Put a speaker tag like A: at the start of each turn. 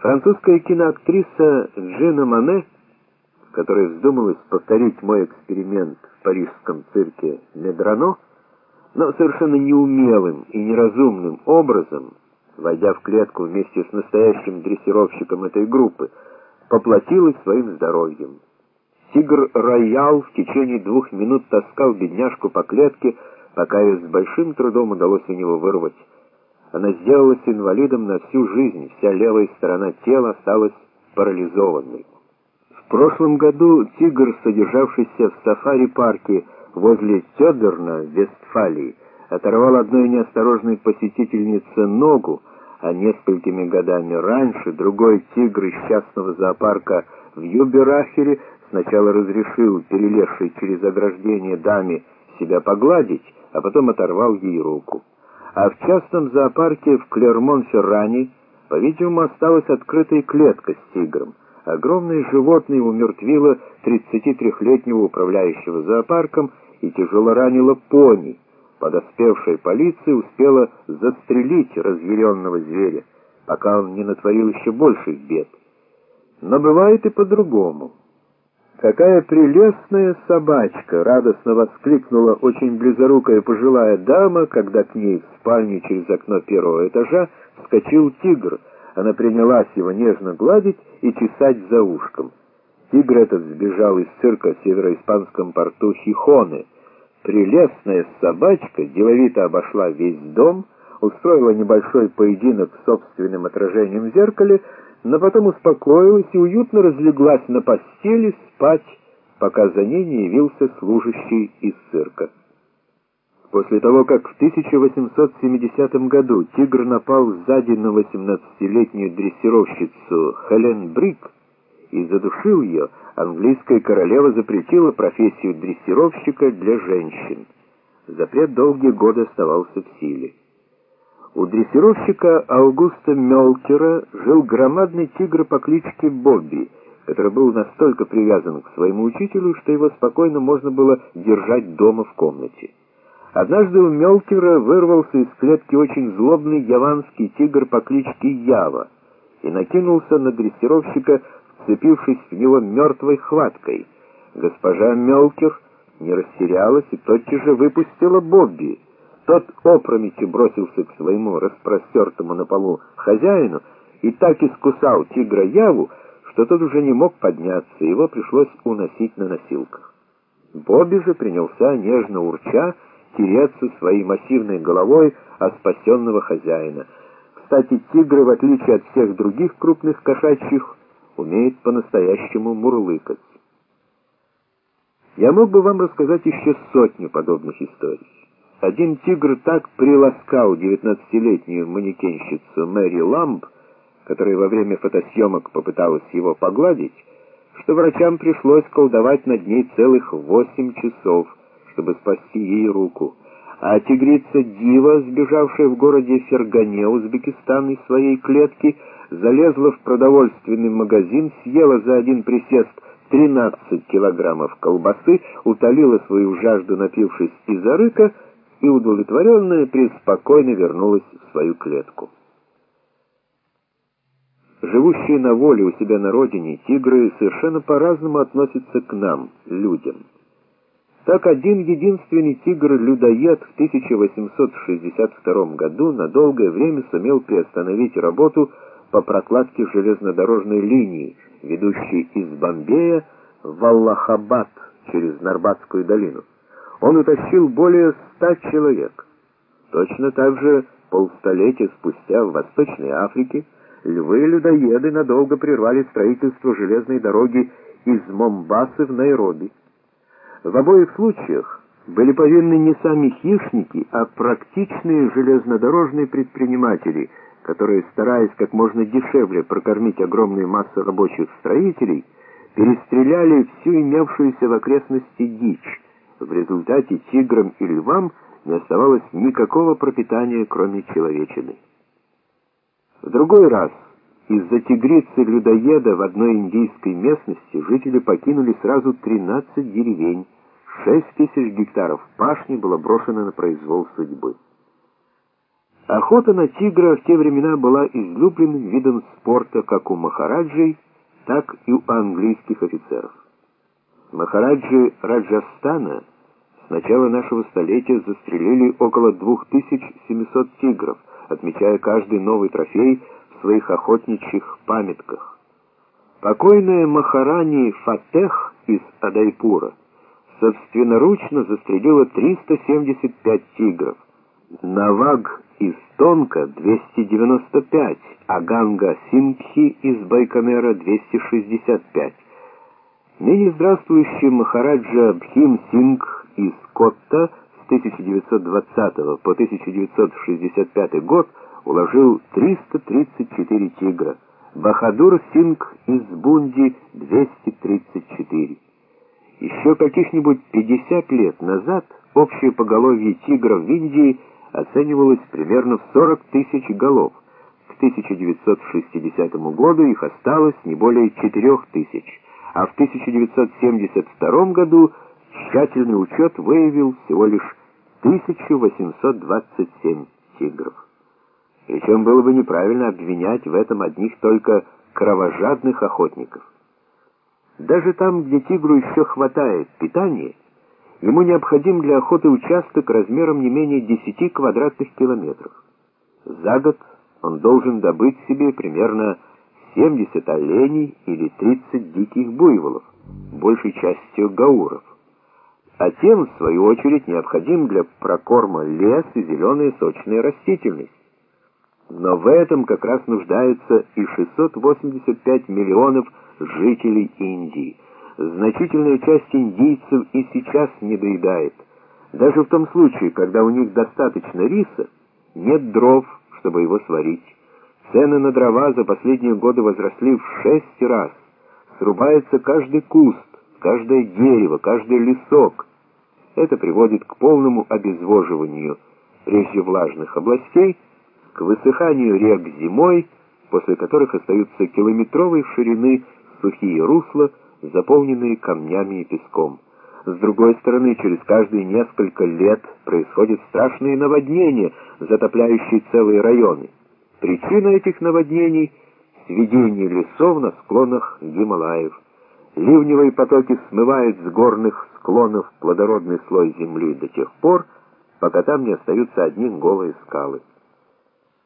A: Французская киноактриса Джина Мане, которой вздумалось повторить мой эксперимент в парижском цирке Медрано, но совершенно неумелым и неразумным образом, войдя в клетку вместе с настоящим дрессировщиком этой группы, поплатилась своим здоровьем. Тигр Роял в течение 2 минут таскал бедняжку по клетке, пока ее с большим трудом удалось у него вырвать. Она сделалась инвалидом на всю жизнь, вся левая сторона тела осталась парализованной. В прошлом году тигр, содержавшийся в сафари-парке возле Тёдерна в Вестфалии, оторвал одной неосторожной посетительнице ногу, а несколькими годами раньше другой тигр из частного зоопарка в Юберахере сначала разрешил перелезшей через ограждение даме себя погладить, а потом оторвал ей руку. А в частном зоопарке в Клермон-Ферране, по-видимому, осталась открытая клетка с тигром. Огромное животное умертвило 33-летнего управляющего зоопарком и тяжело ранило пони. Подоспевшая полиция успела застрелить разъяренного зверя, пока он не натворил еще больших бед. Но бывает и по-другому. «Какая прелестная собачка!» — радостно воскликнула очень близорукая пожилая дама, когда к ней в спальню через окно 1-го этажа вскочил тигр. Она принялась его нежно гладить и чесать за ушком. Тигр этот сбежал из цирка в североиспанском порту Хихоне. Прелестная собачка деловито обошла весь дом, устроила небольшой поединок с собственным отражением в зеркале, но потом успокоилась и уютно разлеглась на постели спать, пока за ней не явился служащий из цирка. После того, как в 1870 году тигр напал сзади на 18-летнюю дрессировщицу Хелен Брик и задушил ее, английская королева запретила профессию дрессировщика для женщин. Запрет долгие годы оставался в силе. У дрессировщика Аугуста Мелкера жил громадный тигр по кличке Бобби, который был настолько привязан к своему учителю, что его спокойно можно было держать дома в комнате. Однажды у Мелкера вырвался из клетки очень злобный яванский тигр по кличке Ява и накинулся на дрессировщика, вцепившись в него мертвой хваткой. Госпожа Мелкер не растерялась и тотчас же выпустила Бобби. Тот опрометью бросился к своему распростертому на полу хозяину и так искусал тигра Яву, что тот уже не мог подняться, его пришлось уносить на носилках. Бобби же принялся, нежно урча, тереться своей массивной головой о спасенного хозяина. Кстати, тигры, в отличие от всех других крупных кошачьих, умеют по-настоящему мурлыкать. Я мог бы вам рассказать еще 100 подобных историй. Один тигр так приласкал 19-летнюю манекенщицу Мэри Ламб, которая во время фотосъемок попыталась его погладить, что врачам пришлось колдовать над ней целых 8 часов, чтобы спасти ей руку. А тигрица Дива, сбежавшая в городе Фергане, Узбекистан, из своей клетки, залезла в продовольственный магазин, съела за один присест 13 килограммов колбасы, утолила свою жажду, напившись из арыка, и удовлетворенная преспокойно вернулась в свою клетку. Живущие на воле у себя на родине, тигры совершенно по-разному относятся к нам, людям. Так один единственный тигр-людоед в 1862 году на долгое время сумел приостановить работу по прокладке железнодорожной линии, ведущей из Бомбея в Аллахабад через Нарбатскую долину. Он утащил более 100 человек. Точно так же полстолетия спустя в Восточной Африке львы-людоеды надолго прервали строительство железной дороги из Момбасы в Найроби. В обоих случаях были повинны не сами хищники, а практичные железнодорожные предприниматели, которые, стараясь как можно дешевле прокормить огромную массу рабочих строителей, перестреляли всю имевшуюся в окрестности дичь. В результате тиграм и львам не оставалось никакого пропитания, кроме человечины. В другой раз из-за тигрицы-людоеда в одной индийской местности жители покинули сразу 13 деревень, 6000 гектаров пашни было брошено на произвол судьбы. Охота на тигра в те времена была излюбленным видом спорта как у махараджей, так и у английских офицеров. Махараджи Раджастана с начала нашего столетия застрелили около 2700 тигров, отмечая каждый новый трофей в своих охотничьих памятках. Покойная Махарани Фатех из Адайпура собственноручно застрелила 375 тигров, Наваг из Тонка 295, а Ганга Сингхи из Байконера 265. Ныне здравствующий Махараджа Бхим Сингх из Котта с 1920 по 1965 год уложил 334 тигра, Бахадур Сингх из Бунди 234. Еще каких-нибудь 50 лет назад общее поголовье тигров в Индии оценивалось примерно в 40 тысяч голов. К 1960 году их осталось не более 4 тысяч, а в 1972 году тщательный учет выявил всего лишь 1827 тигров. Причем было бы неправильно обвинять в этом одних только кровожадных охотников. Даже там, где тигру еще хватает питания, ему необходим для охоты участок размером не менее 10 квадратных километров. За год он должен добыть себе примерно 70 оленей или 30 диких буйволов, большей частью гауров. А тем, в свою очередь, необходим для прокорма лес и зеленая сочная растительность. Но в этом как раз нуждаются и 685 миллионов жителей Индии. Значительная часть индийцев и сейчас не доедает. Даже в том случае, когда у них достаточно риса, нет дров, чтобы его сварить. Цены на дрова за последние годы возросли в 6 раз. Срубается каждый куст, каждое дерево, каждый лесок. Это приводит к полному обезвоживанию прежде влажных областей, к высыханию рек зимой, после которых остаются километровой ширины сухие русла, заполненные камнями и песком. С другой стороны, через каждые несколько лет происходят страшные наводнения, затопляющие целые районы. Причина этих наводнений — сведение лесов на склонах Гималаев. Ливневые потоки смывают с горных склонов плодородный слой земли до тех пор, пока там не остаются одни голые скалы.